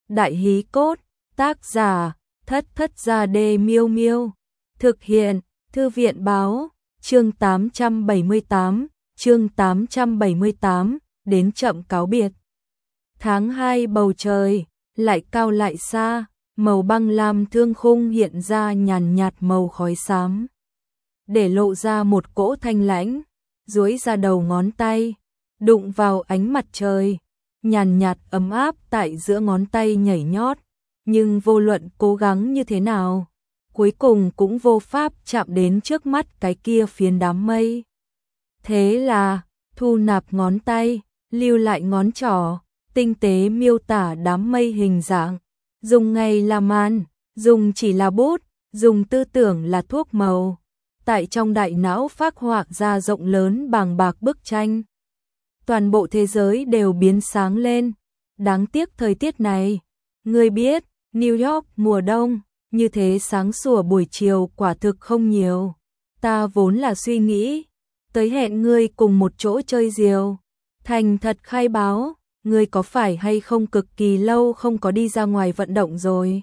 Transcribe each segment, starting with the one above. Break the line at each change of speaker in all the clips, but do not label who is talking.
Đại hí cốt, tác giả, Thất Thất Gia Đê Miêu Miêu. Thực hiện, Thư viện báo, chương 878, đến chậm cáo biệt. Tháng 2 bầu trời, lại cao lại xa, màu băng lam thương khung hiện ra nhàn nhạt màu khói xám. Để lộ ra một cỗ thanh lãnh, duỗi ra đầu ngón tay, đụng vào ánh mặt trời, nhàn nhạt ấm áp tại giữa ngón tay nhảy nhót, nhưng vô luận cố gắng như thế nào, cuối cùng cũng vô pháp chạm đến trước mắt cái kia phiến đám mây. Thế là, thu nạp ngón tay, lưu lại ngón trỏ, tinh tế miêu tả đám mây hình dạng, dùng ngày là màn, dùng chỉ là bút, dùng tư tưởng là thuốc màu. Tại trong đại não phác họa ra rộng lớn bàng bạc bức tranh. Toàn bộ thế giới đều biến sáng lên. Đáng tiếc thời tiết này. Ngươi biết, New York mùa đông, như thế sáng sủa buổi chiều quả thực không nhiều. Ta vốn là suy nghĩ, tới hẹn ngươi cùng một chỗ chơi diều. Thành thật khai báo, ngươi có phải hay không cực kỳ lâu không có đi ra ngoài vận động rồi?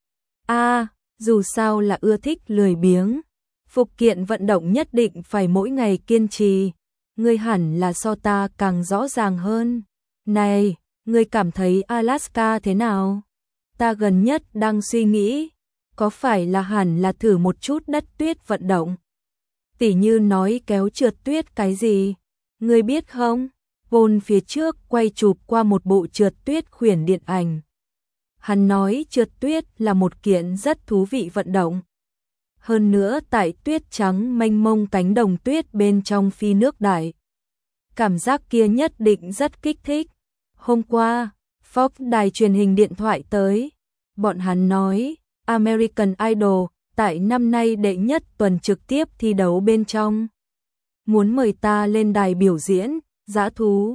Dù sao là ưa thích lười biếng. Phục kiện vận động nhất định phải mỗi ngày kiên trì. Ngươi hẳn là so ta càng rõ ràng hơn. Này, ngươi cảm thấy Alaska thế nào? Ta gần nhất đang suy nghĩ, có phải là hẳn là thử một chút đất tuyết vận động? Tỉ như nói kéo trượt tuyết cái gì? Ngươi biết không? Vôn phía trước quay chụp qua một bộ trượt tuyết khuyển điện ảnh. Hắn nói trượt tuyết là một kiện rất thú vị vận động. Hơn nữa tại tuyết trắng mênh mông cánh đồng tuyết bên trong phi nước đại. Cảm giác kia nhất định rất kích thích. Hôm qua, Fox đài truyền hình điện thoại tới. Bọn hắn nói, American Idol tại năm nay đệ nhất tuần trực tiếp thi đấu bên trong. Muốn mời ta lên đài biểu diễn, dã thú.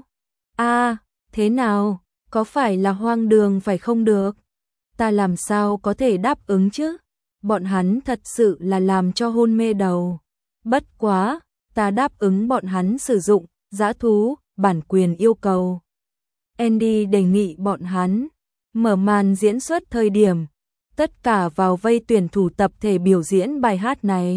Thế nào, có phải là hoang đường phải không được? Ta làm sao có thể đáp ứng chứ? Bọn hắn thật sự là làm cho hôn mê đầu. Bất quá, ta đáp ứng bọn hắn sử dụng dã thú, bản quyền yêu cầu. Andy đề nghị bọn hắn mở màn diễn xuất thời điểm, tất cả vào vây tuyển thủ tập thể biểu diễn bài hát này.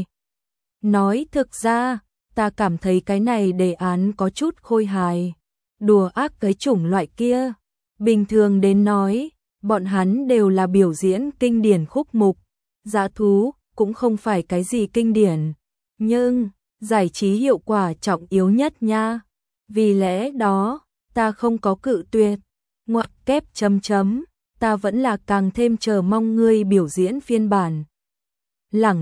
Nói thực ra, ta cảm thấy cái này đề án có chút khôi hài, đùa ác cái chủng loại kia. Bình thường đến nói, bọn hắn đều là biểu diễn kinh điển khúc mục. Dã thú cũng không phải cái gì kinh điển, nhưng giải trí hiệu quả trọng yếu nhất nha. Vì lẽ đó, ta không có cự tuyệt. Ngoặc kép chấm chấm, ta vẫn là càng thêm chờ mong ngươi biểu diễn phiên bản. Lẳng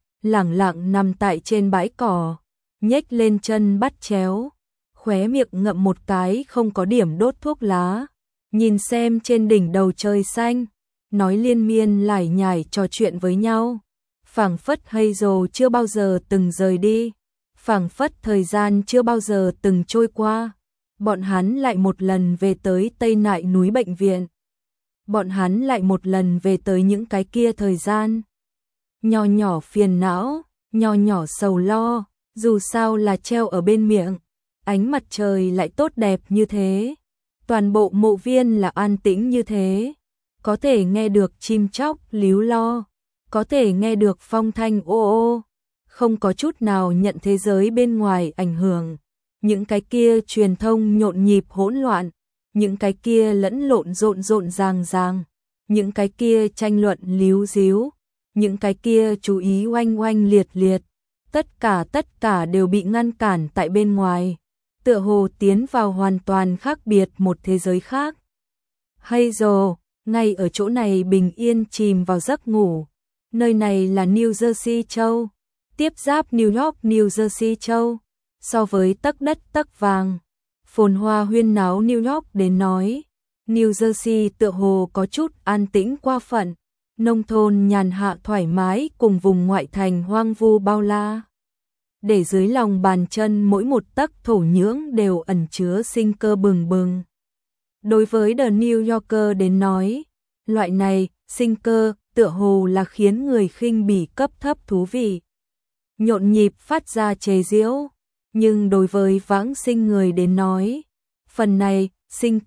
lặng nằm tại trên bãi cỏ, nhếch lên chân bắt chéo, khóe miệng ngậm một cái không có điểm đốt thuốc lá, nhìn xem trên đỉnh đầu trời xanh. Nói liên miên lải nhải trò chuyện với nhau, phảng phất Hazel chưa bao giờ từng rời đi, phảng phất thời gian chưa bao giờ từng trôi qua. Bọn hắn lại một lần về tới Tây Nại núi bệnh viện. Bọn hắn lại một lần về tới những cái kia thời gian. Nho nhỏ phiền não, nho nhỏ sầu lo, dù sao là treo ở bên miệng. Ánh mặt trời lại tốt đẹp như thế. Toàn bộ mộ viên là an tĩnh như thế. Có thể nghe được chim chóc líu lo, có thể nghe được phong thanh ô ô, không có chút nào nhận thế giới bên ngoài ảnh hưởng. Những cái kia truyền thông nhộn nhịp hỗn loạn, những cái kia lẫn lộn rộn ràng, những cái kia tranh luận líu díu, những cái kia chú ý oanh oanh liệt liệt, tất cả đều bị ngăn cản tại bên ngoài, tựa hồ tiến vào hoàn toàn khác biệt một thế giới khác. Hazel ngay ở chỗ này bình yên chìm vào giấc ngủ. Nơi này là New Jersey châu, tiếp giáp New York New Jersey châu. So với tấc đất tấc vàng, phồn hoa huyên náo New York đến nói, New Jersey tựa hồ có chút an tĩnh qua phận, nông thôn nhàn hạ thoải mái cùng vùng ngoại thành hoang vu bao la. Để dưới lòng bàn chân mỗi một tấc thổ nhưỡng đều ẩn chứa sinh cơ bừng bừng. Đối với The New Yorker đến nói, loại này, sinh cơ, tựa hồ là khiến người khinh bỉ cấp thấp thú vị. Nhộn nhịp phát ra chế giễu, nhưng đối với vãng sinh người đến nói, phần này, sinh cơ,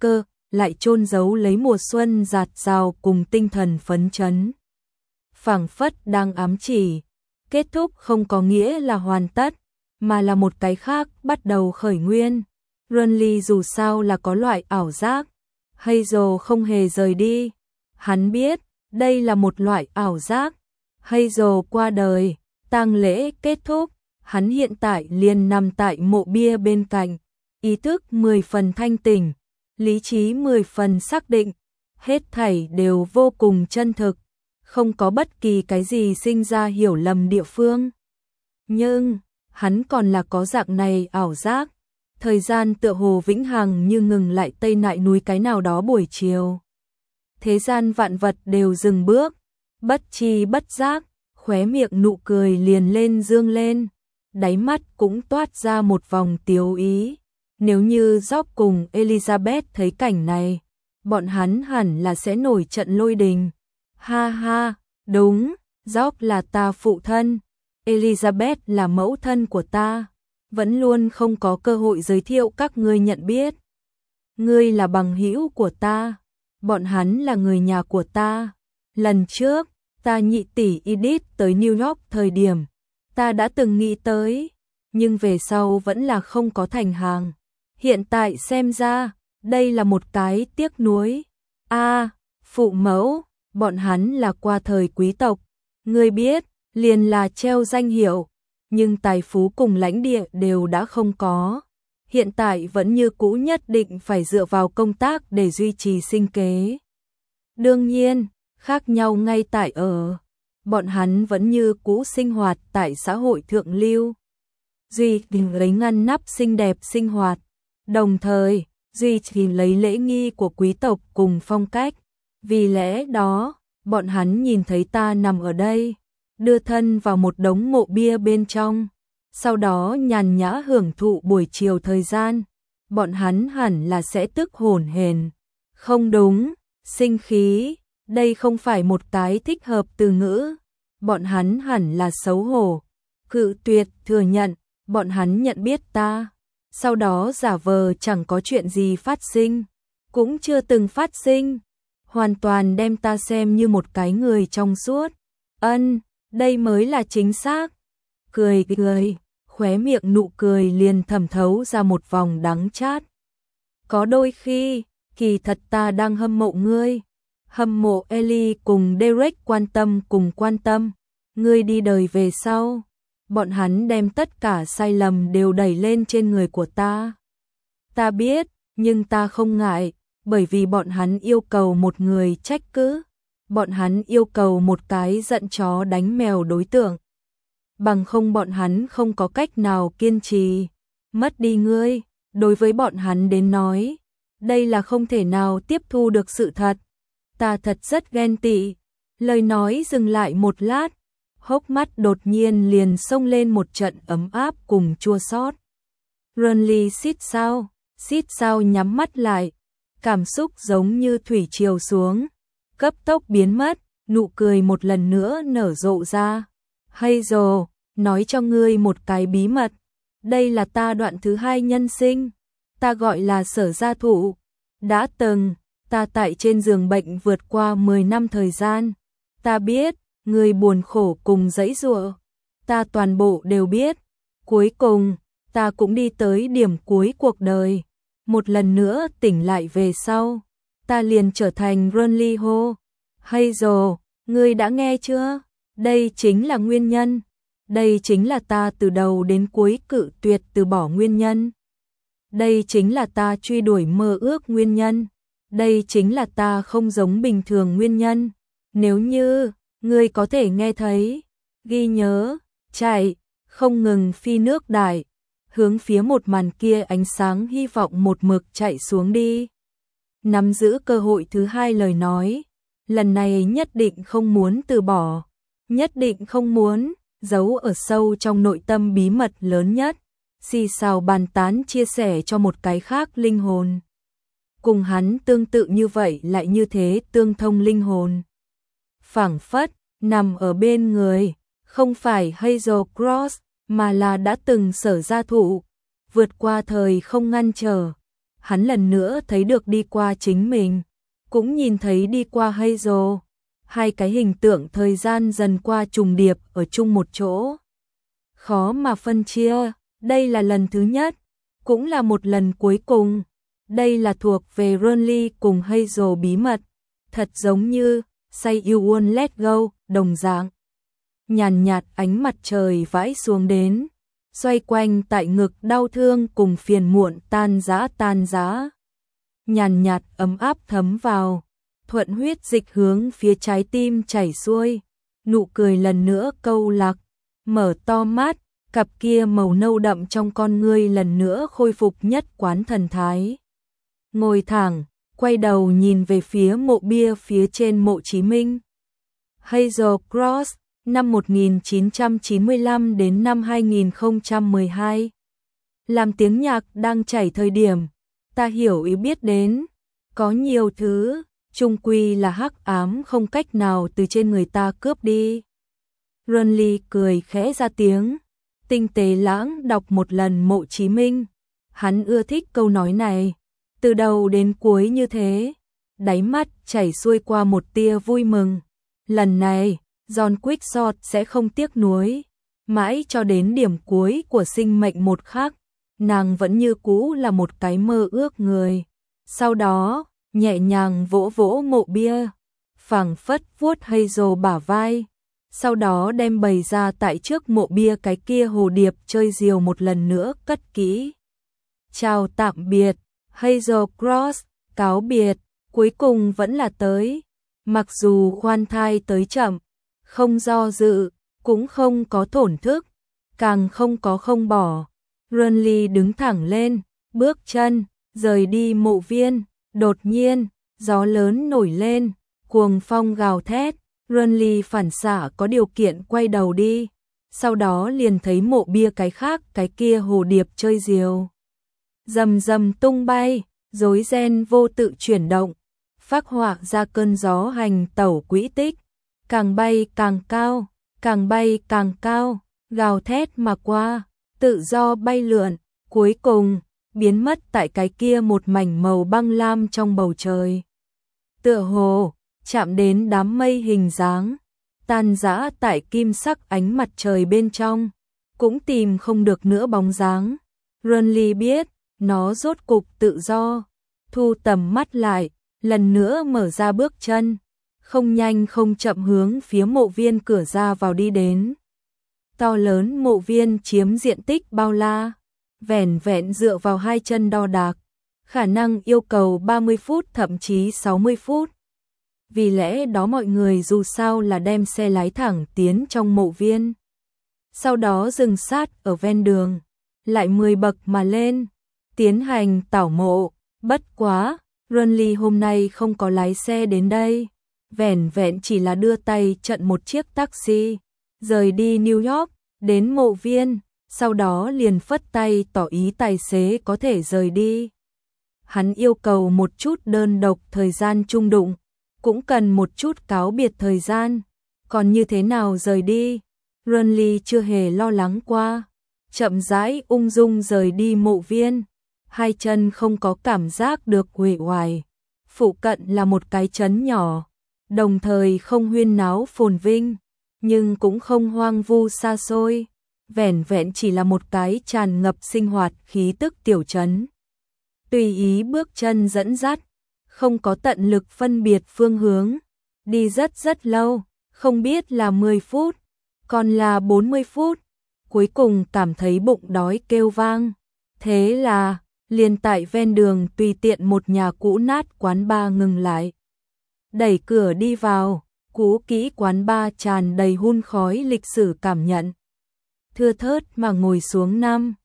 lại chôn giấu lấy mùa xuân dạt dào cùng tinh thần phấn chấn. Phảng phất đang ám chỉ, kết thúc không có nghĩa là hoàn tất, mà là một cái khác bắt đầu khởi nguyên. Renly dù sao là có loại ảo giác, Hazel không hề rời đi. Hắn biết, đây là một loại ảo giác. Hazel qua đời, tang lễ kết thúc, hắn hiện tại liền nằm tại mộ bia bên cạnh, ý thức 10 phần thanh tỉnh, lý trí 10 phần xác định, hết thảy đều vô cùng chân thực, không có bất kỳ cái gì sinh ra hiểu lầm địa phương. Nhưng, hắn còn là có dạng này ảo giác, thời gian tựa hồ vĩnh hằng như ngừng lại tây nại núi cái nào đó buổi chiều. Thế gian vạn vật đều dừng bước, bất chi bất giác, khóe miệng nụ cười liền lên dương lên, đáy mắt cũng toát ra một vòng tiếu ý. Nếu như Job cùng Elizabeth thấy cảnh này, bọn hắn hẳn là sẽ nổi trận lôi đình. Ha ha, đúng, Job là ta phụ thân, Elizabeth là mẫu thân của ta, vẫn luôn không có cơ hội giới thiệu các ngươi nhận biết. Ngươi là bằng hữu của ta, bọn hắn là người nhà của ta. Lần trước, ta nhị tỷ Edith tới New York thời điểm, ta đã từng nghĩ tới, nhưng về sau vẫn là không có thành hàng. Hiện tại xem ra, đây là một cái tiếc nuối. Phụ mẫu, bọn hắn là qua thời quý tộc, ngươi biết, liền là treo danh hiệu, nhưng tài phú cùng lãnh địa đều đã không có. Hiện tại vẫn như cũ nhất định phải dựa vào công tác để duy trì sinh kế. Đương nhiên, khác nhau ngay tại ở, bọn hắn vẫn như cũ sinh hoạt tại xã hội thượng lưu. Duy trì lấy ngăn nắp xinh đẹp sinh hoạt, đồng thời duy trì lấy lễ nghi của quý tộc cùng phong cách. Vì lẽ đó, bọn hắn nhìn thấy ta nằm ở đây, đưa thân vào một đống mộ bia bên trong, sau đó nhàn nhã hưởng thụ buổi chiều thời gian, bọn hắn hẳn là sẽ tức hổn hển. Không đúng, sinh khí, đây không phải một cái thích hợp từ ngữ. Bọn hắn hẳn là xấu hổ, cự tuyệt thừa nhận, bọn hắn nhận biết ta, sau đó giả vờ chẳng có chuyện gì phát sinh, cũng chưa từng phát sinh, hoàn toàn đem ta xem như một cái người trong suốt. Đây mới là chính xác. Cười, khóe miệng nụ cười liền thẩm thấu ra một vòng đắng chát. Có đôi khi, kỳ thật ta đang hâm mộ ngươi, hâm mộ Ellie cùng Derek cùng quan tâm, ngươi đi đời về sau, bọn hắn đem tất cả sai lầm đều đẩy lên trên người của ta. Ta biết, nhưng ta không ngại, bởi vì bọn hắn yêu cầu một người trách cứ, bọn hắn yêu cầu một cái giận chó đánh mèo đối tượng. Bằng không bọn hắn không có cách nào kiên trì. Mất đi ngươi, đối với bọn hắn đến nói, đây là không thể nào tiếp thu được sự thật. Ta thật rất ghen tị. Lời nói dừng lại một lát, hốc mắt đột nhiên liền xông lên một trận ấm áp cùng chua xót. Renly xít sao nhắm mắt lại, cảm xúc giống như thủy triều xuống, cấp tốc biến mất, nụ cười một lần nữa nở rộ ra. Hazel, nói cho ngươi một cái bí mật, đây là ta đoạn thứ 2 nhân sinh, ta gọi là Sở Gia Thụ. Đã từng, ta tại trên giường bệnh vượt qua 10 năm thời gian, ta biết, ngươi buồn khổ cùng giãy giụa, ta toàn bộ đều biết. Cuối cùng, ta cũng đi tới điểm cuối cuộc đời, một lần nữa tỉnh lại về sau, ta liền trở thành Renly Ho. Hazel, ngươi đã nghe chưa? Đây chính là nguyên nhân. Đây chính là ta từ đầu đến cuối cự tuyệt từ bỏ nguyên nhân. Đây chính là ta truy đuổi mơ ước nguyên nhân. Đây chính là ta không giống bình thường nguyên nhân. Nếu như ngươi có thể nghe thấy, ghi nhớ, chạy, không ngừng phi nước đại, hướng phía một màn kia ánh sáng hy vọng một mực chạy xuống đi. Nắm giữ cơ hội thứ 2 lời nói, lần này nhất định không muốn từ bỏ, nhất định không muốn giấu ở sâu trong nội tâm bí mật lớn nhất, xì xào bàn tán chia sẻ cho một cái khác linh hồn. Cùng hắn tương tự như vậy lại như thế tương thông linh hồn. Phảng phất, nằm ở bên người, không phải Hazel Cross, mà là đã từng Sở Gia Thụ, vượt qua thời không ngăn trở. hắn lần nữa thấy được đi qua chính mình, cũng nhìn thấy đi qua Hazel. Hai cái hình tượng thời gian dần qua trùng điệp ở chung một chỗ. Khó mà phân chia, đây là lần thứ nhất, cũng là một lần cuối cùng. Đây là thuộc về Renly cùng Hazel bí mật, thật giống như Say You Won't Let Go đồng dạng. Nhàn nhạt ánh mặt trời vãi xuống đến, xoay quanh tại ngực đau thương cùng phiền muộn tan rã. Nhàn nhạt ấm áp thấm vào, thuận huyết dịch hướng phía trái tim chảy xuôi, nụ cười lần nữa câu lạc, mở to mắt, cặp kia màu nâu đậm trong con ngươi lần nữa khôi phục nhất quán thần thái. Ngồi thẳng, quay đầu nhìn về phía mộ bia phía trên mộ Chí Minh. Hazel Cross, năm 1995 đến năm 2012. Làm tiếng nhạc đang chảy thời điểm, ta hiểu ý biết đến, có nhiều thứ, chung quy là hắc ám không cách nào từ trên người ta cướp đi. Renly cười khẽ ra tiếng, tinh tế lãng đọc một lần mộ Chí Minh. Hắn ưa thích câu nói này, từ đầu đến cuối như thế, đáy mắt chảy xuôi qua một tia vui mừng. Lần này, John Quixote sẽ không tiếc nuối, mãi cho đến điểm cuối của sinh mệnh một khắc, nàng vẫn như cũ là một cái mơ ước người. Sau đó, nhẹ nhàng vỗ vỗ mộ bia, phảng phất vuốt Hazel bả vai, sau đó đem bày ra tại trước mộ bia cái kia hồ điệp chơi diều một lần nữa cất kỹ. Chào tạm biệt, Hazel Cross, cáo biệt, cuối cùng vẫn là tới, mặc dù khoan thai tới chậm, không do dự, cũng không có thổn thức, càng không có không bỏ. Renly đứng thẳng lên, bước chân, rời đi mộ viên, đột nhiên, gió lớn nổi lên, cuồng phong gào thét, Renly phản xạ có điều kiện quay đầu đi, sau đó liền thấy mộ bia cái khác cái kia hồ điệp chơi diều. Rầm rầm tung bay, rối ren vô tự chuyển động, phác họa ra cơn gió hành tẩu quỹ tích, càng bay càng cao, càng bay càng cao, gào thét mà qua, tự do bay lượn, cuối cùng biến mất tại cái kia một mảnh màu băng lam trong bầu trời. Tựa hồ chạm đến đám mây hình dáng, tan rã tại kim sắc ánh mặt trời bên trong, cũng tìm không được nữa bóng dáng. Renly biết, nó rốt cục tự do, thu tầm mắt lại, lần nữa mở ra bước chân, không nhanh không chậm hướng phía mộ viên cửa ra vào đi đến. To lớn mộ viên chiếm diện tích bao la, vẻn vẹn dựa vào hai chân đo đạc, khả năng yêu cầu 30 phút thậm chí 60 phút. Vì lẽ đó mọi người dù sao là đem xe lái thẳng tiến trong mộ viên. Sau đó dừng sát ở ven đường, lại 10 bậc mà lên, tiến hành tảo mộ. Bất quá, Renly hôm nay không có lái xe đến đây, vẻn vẹn chỉ là đưa tay trận một chiếc taxi, rời đi New York, đến mộ viên, sau đó liền phất tay tỏ ý tài xế có thể rời đi. Hắn yêu cầu một chút đơn độc thời gian chung đụng, cũng cần một chút cáo biệt thời gian, còn như thế nào rời đi, Renly chưa hề lo lắng qua, chậm rãi ung dung rời đi mộ viên, hai chân không có cảm giác được uể oải. Phụ cận là một cái trấn nhỏ, đồng thời không huyên náo phồn vinh, nhưng cũng không hoang vu xa xôi, vẻn vẹn chỉ là một cái tràn ngập sinh hoạt khí tức tiểu trấn. Tùy ý bước chân dẫn dắt, không có tận lực phân biệt phương hướng, đi rất lâu, không biết là 10 phút, còn là 40 phút, cuối cùng cảm thấy bụng đói kêu vang, thế là liền tại ven đường tùy tiện một nhà cũ nát quán bar ngừng lại. Đẩy cửa đi vào, cũ kỹ quán bar tràn đầy hun khói lịch sử cảm nhận. Thưa thớt mà ngồi xuống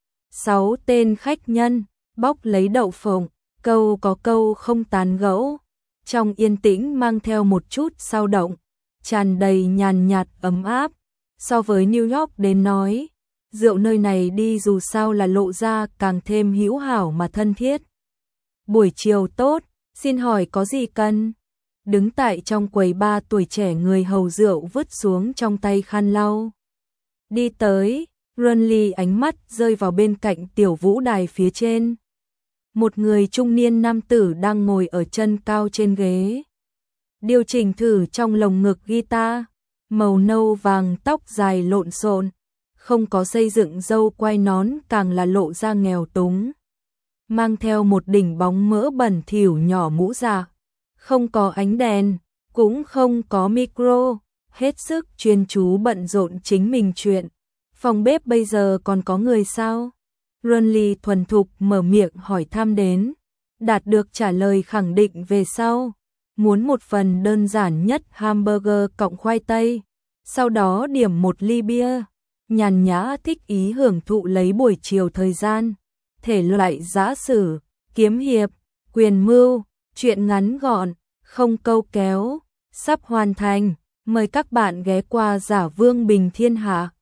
5-6 tên khách nhân, bóc lấy đậu phộng, câu có câu không tán gẫu. Trong yên tĩnh mang theo một chút xao động, tràn đầy nhàn nhạt ấm áp. So với New York đến nói, rượu nơi này đi dù sao là lộ ra càng thêm hữu hảo mà thân thiết. Buổi chiều tốt, xin hỏi có gì cần? Đứng tại trong quầy bar tuổi trẻ người hầu rượu vứt xuống trong tay khăn lau. Đi tới, Renly ánh mắt rơi vào bên cạnh tiểu vũ đài phía trên. một người trung niên nam tử đang ngồi ở chân cao trên ghế. Điều chỉnh thử trong lồng ngực guitar, màu nâu vàng, tóc dài lộn xộn, không có xây dựng râu quai nón, càng là lộ ra nghèo túng. Mang theo một đỉnh bóng mỡ bẩn thỉu nhỏ mũ dạ, không có ánh đèn, cũng không có micro, hết sức chuyên chú bận rộn chính mình chuyện. Phòng bếp bây giờ còn có người sao? Runley thuần thục mở miệng hỏi thăm đến, đạt được trả lời khẳng định về sau. Muốn một phần đơn giản nhất hamburger cộng khoai tây, sau đó điểm một ly bia, nhàn nhã thích ý hưởng thụ lấy buổi chiều thời gian. Thể loại giã sử, kiếm hiệp, quyền mưu, truyện ngắn gọn, không câu kéo, sắp hoàn thành. Mời các bạn ghé qua Giả Vương Bình Thiên Hạ.